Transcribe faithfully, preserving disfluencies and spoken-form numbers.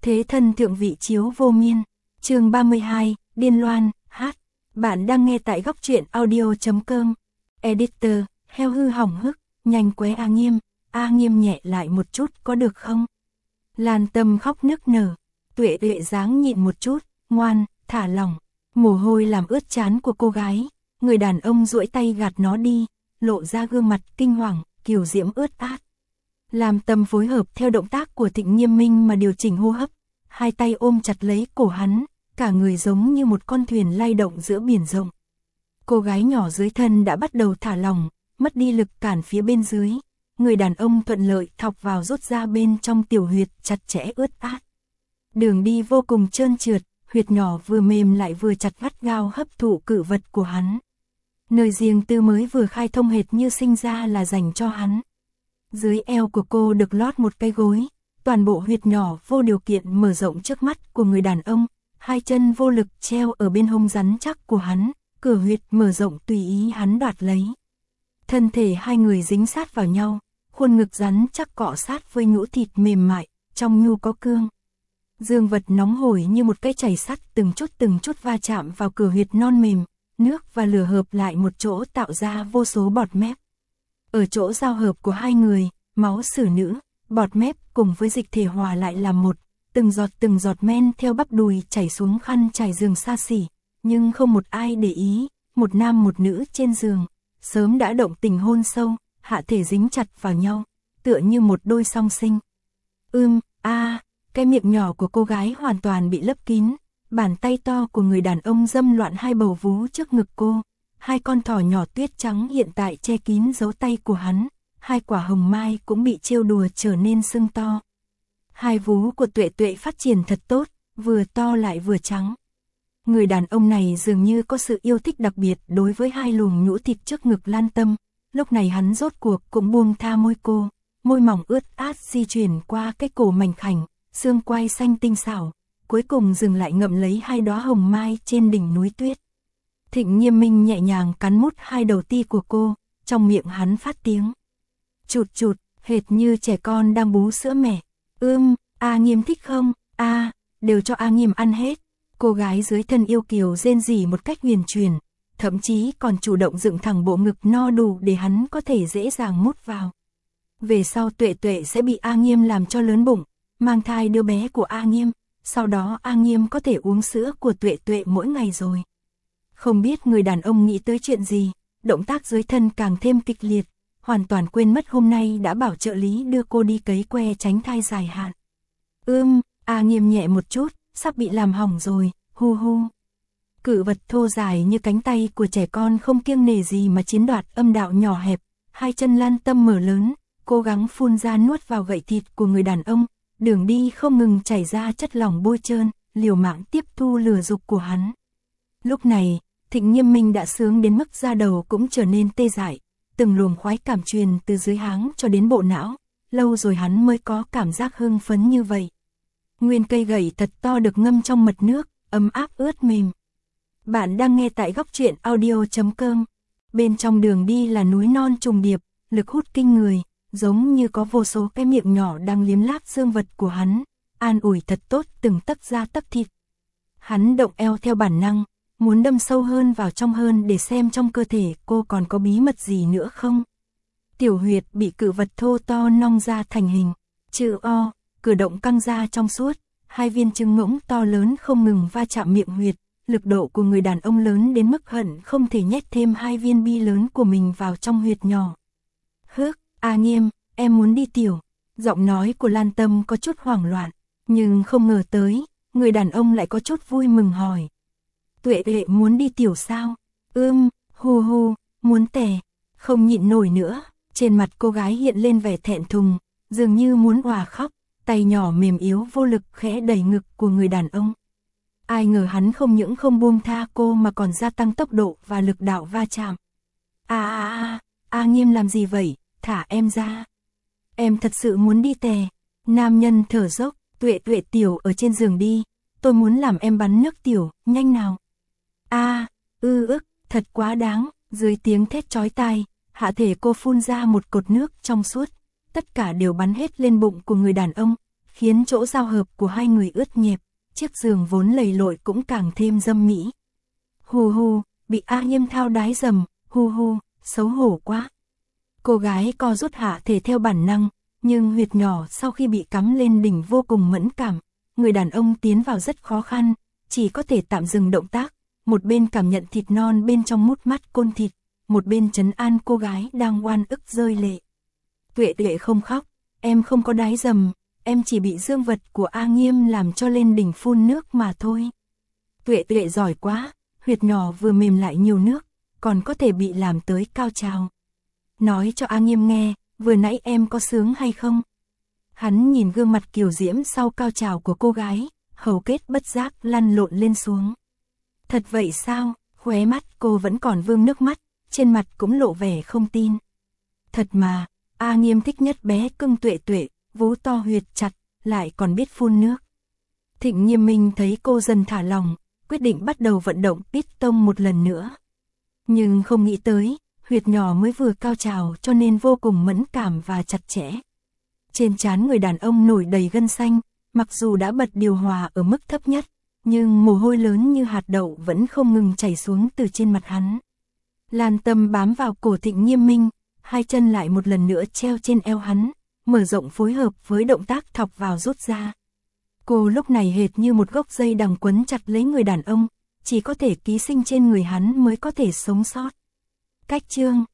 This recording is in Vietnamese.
Thế thân thượng vị chiếu vô miên. Chương ba mươi hai, Điên Loan, hát. Bạn đang nghe tại góc truyện audio.com. Editor, heo hư hỏng hức, nhanh quế A Nghiêm, A Nghiêm nhẹ lại một chút có được không? Lan Tâm khóc nức nở, Tuệ Tuệ dáng nhịn một chút, ngoan, thả lỏng. Mồ hôi làm ướt trán của cô gái, người đàn ông duỗi tay gạt nó đi, lộ ra gương mặt kinh hoàng, kiều diễm ướt át. Lam Tâm phối hợp theo động tác của Thịnh Nghiêm Minh mà điều chỉnh hô hấp, hai tay ôm chặt lấy cổ hắn, cả người giống như một con thuyền lay động giữa biển rộng. Cô gái nhỏ dưới thân đã bắt đầu thả lỏng, mất đi lực cản phía bên dưới, người đàn ông thuận lợi thọc vào rút ra bên trong tiểu huyệt chặt chẽ ướt át. Đường đi vô cùng trơn trượt, huyệt nhỏ vừa mềm lại vừa chặt gắt gao hấp thụ cự vật của hắn. Nơi riêng tư mới vừa khai thông hệt như sinh ra là dành cho hắn. Dưới eo của cô được lót một cái gối, toàn bộ huyệt nhỏ vô điều kiện mở rộng trước mắt của người đàn ông, hai chân vô lực treo ở bên hông rắn chắc của hắn, cửa huyệt mở rộng tùy ý hắn đoạt lấy. Thân thể hai người dính sát vào nhau, khuôn ngực rắn chắc cọ sát với nhũ thịt mềm mại, trong nhu có cương. Dương vật nóng hổi như một cái chày sắt từng chút từng chút va chạm vào cửa huyệt non mềm, nước và lửa hợp lại một chỗ tạo ra vô số bọt mép. Ở chỗ giao hợp của hai người, máu xử nữ, bọt mép cùng với dịch thể hòa lại làm một, từng giọt từng giọt men theo bắp đùi chảy xuống khăn trải giường xa xỉ, nhưng không một ai để ý, một nam một nữ trên giường, sớm đã động tình hôn sâu, hạ thể dính chặt vào nhau, tựa như một đôi song sinh. Ưm, a, à, cái miệng nhỏ của cô gái hoàn toàn bị lấp kín, bàn tay to của người đàn ông dâm loạn hai bầu vú trước ngực cô, hai con thỏ nhỏ tuyết trắng hiện tại che kín dấu tay của hắn, hai quả hồng mai cũng bị trêu đùa trở nên sưng to. Hai vú của Tuệ Tuệ phát triển thật tốt, vừa to lại vừa trắng. Người đàn ông này dường như có sự yêu thích đặc biệt đối với hai luồng nhũ thịt trước ngực Lan Tâm, lúc này hắn rốt cuộc cũng buông tha môi cô, môi mỏng ướt át di chuyển qua cái cổ mảnh khảnh, xương quai xanh tinh xảo, cuối cùng dừng lại ngậm lấy hai đóa hồng mai trên đỉnh núi tuyết. Thịnh Nghiêm Minh nhẹ nhàng cắn mút hai đầu ti của cô, trong miệng hắn phát tiếng chụt chụt, hệt như trẻ con đang bú sữa mẹ. Ưm, A Nghiêm thích không? A, đều cho A Nghiêm ăn hết. Cô gái dưới thân yêu kiều rên rỉ một cách huyền truyền, thậm chí còn chủ động dựng thẳng bộ ngực no đủ để hắn có thể dễ dàng mút vào. Về sau Tuệ Tuệ sẽ bị A Nghiêm làm cho lớn bụng, mang thai đứa bé của A Nghiêm, sau đó A Nghiêm có thể uống sữa của Tuệ Tuệ mỗi ngày rồi. Không biết người đàn ông nghĩ tới chuyện gì, động tác dưới thân càng thêm kịch liệt, hoàn toàn quên mất hôm nay đã bảo trợ lý đưa cô đi cấy que tránh thai dài hạn. Ưm, A Nghiêm nhẹ một chút, sắp bị làm hỏng rồi, hu hu. Cự vật thô dài như cánh tay của trẻ con không kiêng nể gì mà chiếm đoạt âm đạo nhỏ hẹp, hai chân Lan Tâm mở lớn, cố gắng phun ra nuốt vào gậy thịt của người đàn ông, đường đi không ngừng chảy ra chất lỏng bôi trơn, liều mạng tiếp thu lửa dục của hắn. Lúc này, Thịnh Nghiêm Minh đã sướng đến mức da đầu cũng trở nên tê dại, từng luồng khoái cảm truyền từ dưới háng cho đến bộ não, lâu rồi hắn mới có cảm giác hưng phấn như vậy. Nguyên cây gậy thật to được ngâm trong mật nước, ấm áp ướt mềm. Bạn đang nghe tại góc truyện audio.com. Bên trong đường đi là núi non trùng điệp, lực hút kinh người, giống như có vô số cái miệng nhỏ đang liếm láp dương vật của hắn, an ủi thật tốt từng tấc da tấc thịt. Hắn động eo theo bản năng, muốn đâm sâu hơn vào trong hơn để xem trong cơ thể cô còn có bí mật gì nữa không. Tiểu huyệt bị cự vật thô to nong ra thành hình, chữ O, cử động căng ra trong suốt, hai viên trứng ngỗng to lớn không ngừng va chạm miệng huyệt, lực độ của người đàn ông lớn đến mức hận không thể nhét thêm hai viên bi lớn của mình vào trong huyệt nhỏ. Hước, A Nghiêm, em muốn đi tiểu. Giọng nói của Lan Tâm có chút hoảng loạn, nhưng không ngờ tới, người đàn ông lại có chút vui mừng hỏi. Tuệ Tuệ muốn đi tiểu sao? Ưm, hu hu, muốn tè, không nhịn nổi nữa. Trên mặt cô gái hiện lên vẻ thẹn thùng, dường như muốn òa khóc, tay nhỏ mềm yếu vô lực khẽ đẩy ngực của người đàn ông. Ai ngờ hắn không những không buông tha cô mà còn gia tăng tốc độ và lực đạo va chạm. A a a, A Nghiêm làm gì vậy? Thả em ra. Em thật sự muốn đi tè. Nam nhân thở dốc, Tuệ Tuệ tiểu ở trên giường đi, tôi muốn làm em bắn nước tiểu, nhanh nào. A, ư ức, thật quá đáng. Dưới tiếng thét chói tai, hạ thể cô phun ra một cột nước trong suốt, tất cả đều bắn hết lên bụng của người đàn ông, khiến chỗ giao hợp của hai người ướt nhẹp, chiếc giường vốn lầy lội cũng càng thêm dâm mỹ. Hù hù, bị A Nghiêm thao đái dầm, hù hù, xấu hổ quá. Cô gái co rút hạ thể theo bản năng, nhưng huyệt nhỏ sau khi bị cắm lên đỉnh vô cùng mẫn cảm, người đàn ông tiến vào rất khó khăn, chỉ có thể tạm dừng động tác, một bên cảm nhận thịt non bên trong mút mắt côn thịt, một bên trấn an cô gái đang oan ức rơi lệ. Tuệ Tuệ không khóc, em không có đái dầm, em chỉ bị dương vật của A Nghiêm làm cho lên đỉnh phun nước mà thôi. Tuệ Tuệ giỏi quá, huyệt nhỏ vừa mềm lại nhiều nước, còn có thể bị làm tới cao trào. Nói cho A Nghiêm nghe, vừa nãy em có sướng hay không? Hắn nhìn gương mặt kiều diễm sau cao trào của cô gái, hầu kết bất giác lăn lộn lên xuống. Thật vậy sao? Khóe mắt cô vẫn còn vương nước mắt, trên mặt cũng lộ vẻ không tin. Thật mà, A Nghiêm thích nhất bé cưng Tuệ Tuệ, vú to huyệt chặt, lại còn biết phun nước. Thịnh Nghiêm Minh thấy cô dần thả lòng, quyết định bắt đầu vận động piston một lần nữa. Nhưng không nghĩ tới, huyệt nhỏ mới vừa cao trào cho nên vô cùng mẫn cảm và chặt chẽ. Trên trán người đàn ông nổi đầy gân xanh, mặc dù đã bật điều hòa ở mức thấp nhất, nhưng mồ hôi lớn như hạt đậu vẫn không ngừng chảy xuống từ trên mặt hắn. Lan Tâm bám vào cổ Thịnh Nghiêm Minh, hai chân lại một lần nữa treo trên eo hắn, mở rộng phối hợp với động tác thọc vào rút ra. Cô lúc này hệt như một gốc dây đằng quấn chặt lấy người đàn ông, chỉ có thể ký sinh trên người hắn mới có thể sống sót. Cách chương